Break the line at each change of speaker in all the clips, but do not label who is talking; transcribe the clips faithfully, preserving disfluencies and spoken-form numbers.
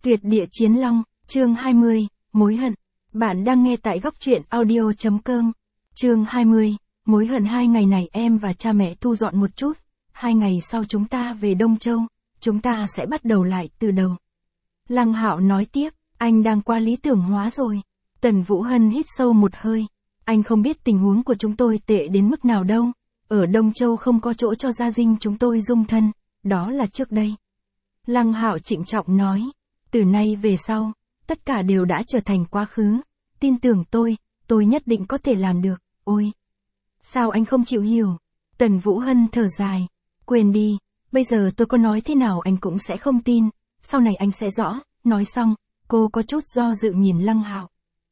Tuyệt địa chiến long, chương hai mươi, mối hận. Bạn đang nghe tại góc truyện audio chấm com. Chương hai mươi, mối hận. Hai ngày này em và cha mẹ thu dọn một chút. Hai ngày sau chúng ta về Đông Châu, chúng ta sẽ bắt đầu lại từ đầu. Lăng Hạo nói tiếp, anh đang qua lý tưởng hóa rồi. Tần Vũ Hân hít sâu một hơi. Anh không biết tình huống của chúng tôi tệ đến mức nào đâu. Ở Đông Châu không có chỗ cho gia dinh chúng tôi dung thân, đó là trước đây. Lăng Hạo trịnh trọng nói, từ nay về sau, tất cả đều đã trở thành quá khứ. Tin tưởng tôi, tôi nhất định có thể làm được. Ôi! Sao anh không chịu hiểu? Tần Vũ Hân thở dài. Quên đi, bây giờ tôi có nói thế nào anh cũng sẽ không tin. Sau này anh sẽ rõ. Nói xong, cô có chút do dự nhìn Lăng Hạo.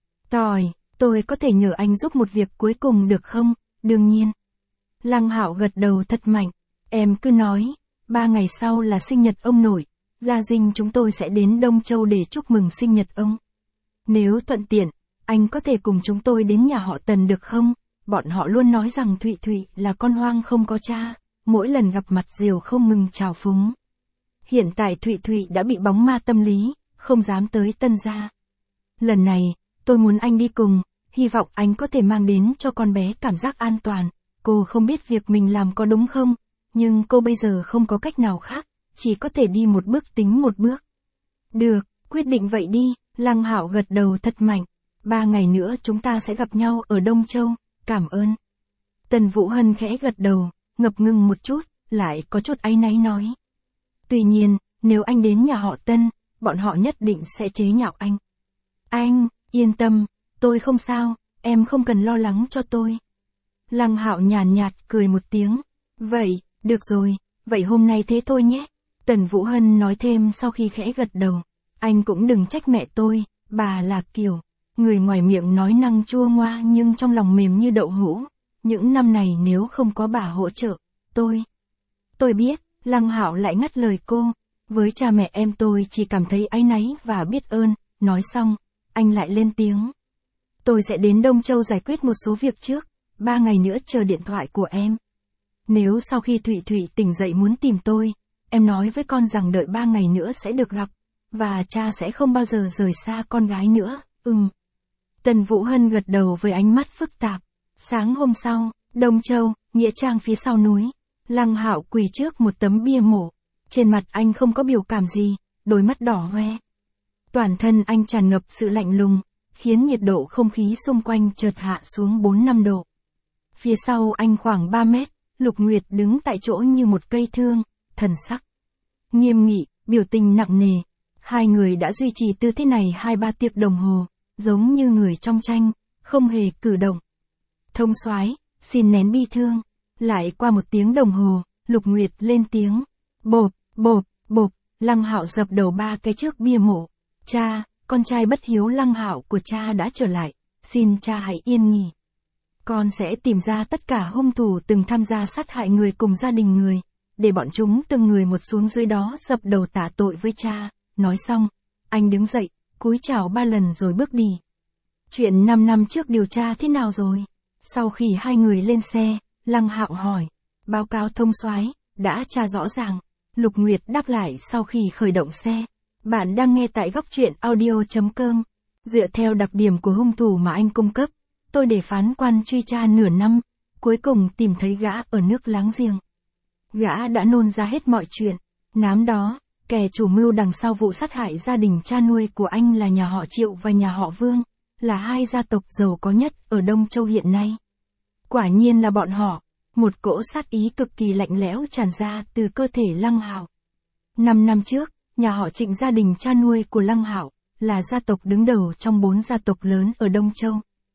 Tỏi, tôi có thể nhờ anh giúp một việc cuối cùng được không? Đương nhiên. Lăng Hạo gật đầu thật mạnh. Em cứ nói, ba ngày sau là sinh nhật ông nội. Gia dinh chúng tôi sẽ đến Đông Châu để chúc mừng sinh nhật ông. Nếu thuận tiện, anh có thể cùng chúng tôi đến nhà họ Tần được không? Bọn họ luôn nói rằng Thụy Thụy là con hoang không có cha, mỗi lần gặp mặt đều không ngừng chào phúng. Hiện tại Thụy Thụy đã bị bóng ma tâm lý, không dám tới Tân gia. Lần này, tôi muốn anh đi cùng, hy vọng anh có thể mang đến cho con bé cảm giác an toàn. Cô không biết việc mình làm có đúng không, nhưng cô bây giờ không có cách nào khác, chỉ có thể đi một bước tính một bước. Được, quyết định vậy đi. Lăng Hạo gật đầu thật mạnh. Ba ngày nữa chúng ta sẽ gặp nhau ở Đông Châu, cảm ơn. Tần Vũ Hân khẽ gật đầu, ngập ngừng một chút, lại có chút áy náy nói. Tuy nhiên, nếu anh đến nhà họ Tân, bọn họ nhất định sẽ chế nhạo anh. Anh, yên tâm, tôi không sao, em không cần lo lắng cho tôi. Lăng Hạo nhàn nhạt cười một tiếng. Vậy, được rồi, vậy hôm nay thế thôi nhé. Tần Vũ Hân nói thêm sau khi khẽ gật đầu. Anh cũng đừng trách mẹ tôi, bà là kiểu, người ngoài miệng nói năng chua ngoa nhưng trong lòng mềm như đậu hũ. Những năm này nếu không có bà hỗ trợ, tôi... Tôi biết, Lăng Hạo lại ngắt lời cô. Với cha mẹ em tôi chỉ cảm thấy áy náy và biết ơn. Nói xong, anh lại lên tiếng. Tôi sẽ đến Đông Châu giải quyết một số việc trước, ba ngày nữa chờ điện thoại của em. Nếu sau khi Thụy Thụy tỉnh dậy muốn tìm tôi, em nói với con rằng đợi ba ngày nữa sẽ được gặp, và cha sẽ không bao giờ rời xa con gái nữa. Ừm. Tần Vũ Hân gật đầu với ánh mắt phức tạp. Sáng hôm sau, Đông Châu, nghĩa trang phía sau núi. Lăng Hạo quỳ trước một tấm bia mộ. Trên mặt anh không có biểu cảm gì, đôi mắt đỏ hoe. Toàn thân anh tràn ngập sự lạnh lùng, khiến nhiệt độ không khí xung quanh chợt hạ xuống bốn năm độ. Phía sau anh khoảng ba mét, Lục Nguyệt đứng tại chỗ như một cây thương, thần sắc nghiêm nghị, biểu tình nặng nề. Hai người đã duy trì tư thế này hai ba tiệc đồng hồ, giống như người trong tranh, không hề cử động. Thông soái, xin nén bi thương. Lại qua một tiếng đồng hồ, Lục Nguyệt lên tiếng. Bộp, bộp, bộp, Lăng Hạo dập đầu ba cái trước bia mộ. Cha, con trai bất hiếu Lăng Hạo của cha đã trở lại, xin cha hãy yên nghỉ. Con sẽ tìm ra tất cả hung thủ từng tham gia sát hại người cùng gia đình người, để bọn chúng từng người một xuống dưới đó dập đầu tạ tội với cha. Nói xong, anh đứng dậy, cúi chào ba lần rồi bước đi. Chuyện năm năm trước điều tra thế nào rồi? Sau khi hai người lên xe, Lăng Hạo hỏi. Báo cáo thông soái, đã tra rõ ràng. Lục Nguyệt đáp lại sau khi khởi động xe. Bạn đang nghe tại góc truyện audio chấm com. Dựa theo đặc điểm của hung thủ mà anh cung cấp, tôi để phán quan truy tra nửa năm, cuối cùng tìm thấy gã ở nước láng giềng. Gã đã nôn ra hết mọi chuyện. Năm đó, kẻ chủ mưu đằng sau vụ sát hại gia đình cha nuôi của anh là nhà họ Triệu và nhà họ Vương, là hai gia tộc giàu có nhất ở Đông Châu hiện nay. Quả nhiên là bọn họ. Một cỗ sát ý cực kỳ lạnh lẽo tràn ra từ cơ thể Lăng Hạo. Năm năm trước, nhà họ Trịnh gia đình cha nuôi của Lăng Hạo, là gia tộc đứng đầu trong bốn gia tộc lớn ở Đông Châu.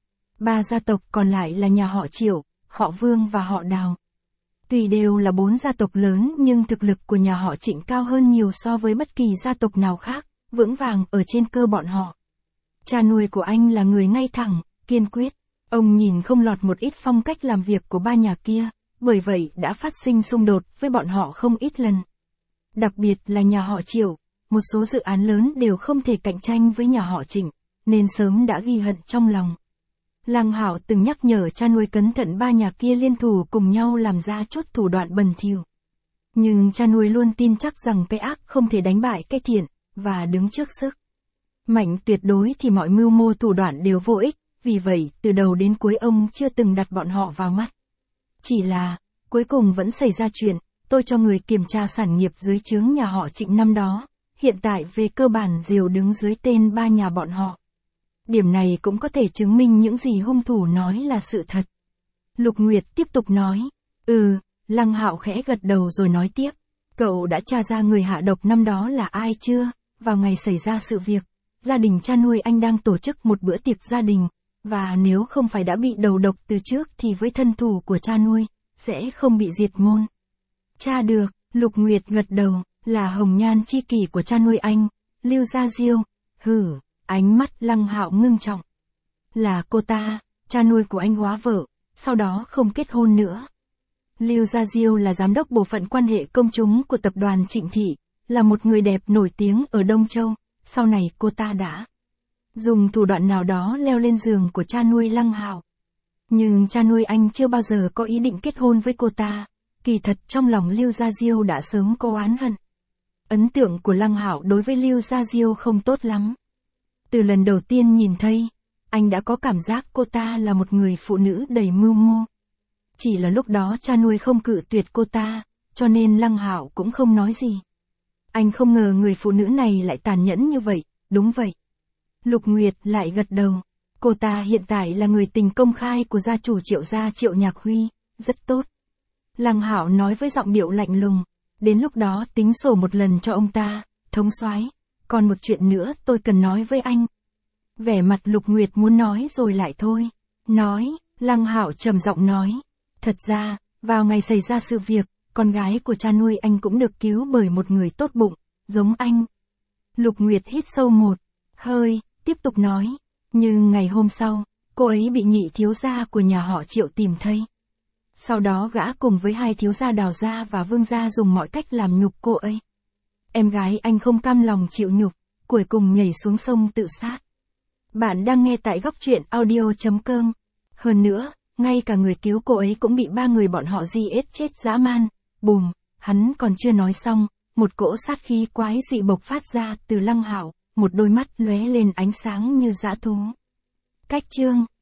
Ba gia tộc còn lại là nhà họ Triệu, họ Vương và họ Đào. Tuy đều là bốn gia tộc lớn nhưng thực lực của nhà họ Trịnh cao hơn nhiều so với bất kỳ gia tộc nào khác, vững vàng ở trên cơ bọn họ. Cha nuôi của anh là người ngay thẳng, kiên quyết. Ông nhìn không lọt một ít phong cách làm việc của ba nhà kia, bởi vậy đã phát sinh xung đột với bọn họ không ít lần. Đặc biệt là nhà họ Triệu, một số dự án lớn đều không thể cạnh tranh với nhà họ Trịnh, nên sớm đã ghi hận trong lòng. Lăng Hạo từng nhắc nhở cha nuôi cẩn thận ba nhà kia liên thủ cùng nhau làm ra chút thủ đoạn bẩn thỉu. Nhưng cha nuôi luôn tin chắc rằng cái ác không thể đánh bại cái thiện, và đứng trước sức mạnh tuyệt đối thì mọi mưu mô thủ đoạn đều vô ích, vì vậy từ đầu đến cuối ông chưa từng đặt bọn họ vào mắt. Chỉ là, cuối cùng vẫn xảy ra chuyện, tôi cho người kiểm tra sản nghiệp dưới trướng nhà họ Trịnh năm đó, hiện tại về cơ bản đều đứng dưới tên ba nhà bọn họ. Điểm này cũng có thể chứng minh những gì hung thủ nói là sự thật. Lục Nguyệt tiếp tục nói, ừ, Lăng Hạo khẽ gật đầu rồi nói tiếp, cậu đã tra ra người hạ độc năm đó là ai chưa? Vào ngày xảy ra sự việc, gia đình cha nuôi anh đang tổ chức một bữa tiệc gia đình, và nếu không phải đã bị đầu độc từ trước thì với thân thủ của cha nuôi, sẽ không bị diệt môn. Tra được, Lục Nguyệt gật đầu, là hồng nhan chi kỷ của cha nuôi anh, Lưu Gia Diêu. Hử, ánh mắt Lăng Hạo ngưng trọng. Là cô ta, cha nuôi của anh hóa vợ, sau đó không kết hôn nữa. Lưu Gia Diêu là giám đốc bộ phận quan hệ công chúng của tập đoàn Trịnh Thị, là một người đẹp nổi tiếng ở Đông Châu, sau này cô ta đã dùng thủ đoạn nào đó leo lên giường của cha nuôi Lăng Hạo. Nhưng cha nuôi anh chưa bao giờ có ý định kết hôn với cô ta, kỳ thật trong lòng Lưu Gia Diêu đã sớm có oán hận. Ấn tượng của Lăng Hạo đối với Lưu Gia Diêu không tốt lắm. Từ lần đầu tiên nhìn thấy, anh đã có cảm giác cô ta là một người phụ nữ đầy mưu mô. Chỉ là lúc đó cha nuôi không cự tuyệt cô ta, cho nên Lăng Hạo cũng không nói gì. Anh không ngờ người phụ nữ này lại tàn nhẫn như vậy, đúng vậy. Lục Nguyệt lại gật đầu. Cô ta hiện tại là người tình công khai của gia chủ Triệu gia Triệu Nhạc Huy, rất tốt. Lăng Hạo nói với giọng điệu lạnh lùng, đến lúc đó tính sổ một lần cho ông ta, thống soái. Còn một chuyện nữa tôi cần nói với anh. Vẻ mặt Lục Nguyệt muốn nói rồi lại thôi. Nói, Lăng Hạo trầm giọng nói. Thật ra, vào ngày xảy ra sự việc, con gái của cha nuôi anh cũng được cứu bởi một người tốt bụng, giống anh. Lục Nguyệt hít sâu một hơi, tiếp tục nói. Nhưng ngày hôm sau, cô ấy bị nhị thiếu gia của nhà họ Triệu tìm thấy. Sau đó gã cùng với hai thiếu gia Đào gia và Vương gia dùng mọi cách làm nhục cô ấy. Em gái anh không cam lòng chịu nhục, cuối cùng nhảy xuống sông tự sát. Bạn đang nghe tại góc truyện audio chấm com. Hơn nữa, ngay cả người cứu cô ấy cũng bị ba người bọn họ giết chết dã man. Bùm, hắn còn chưa nói xong, một cỗ sát khí quái dị bộc phát ra từ Lăng Hạo, một đôi mắt lóe lên ánh sáng như dã thú. Cách chương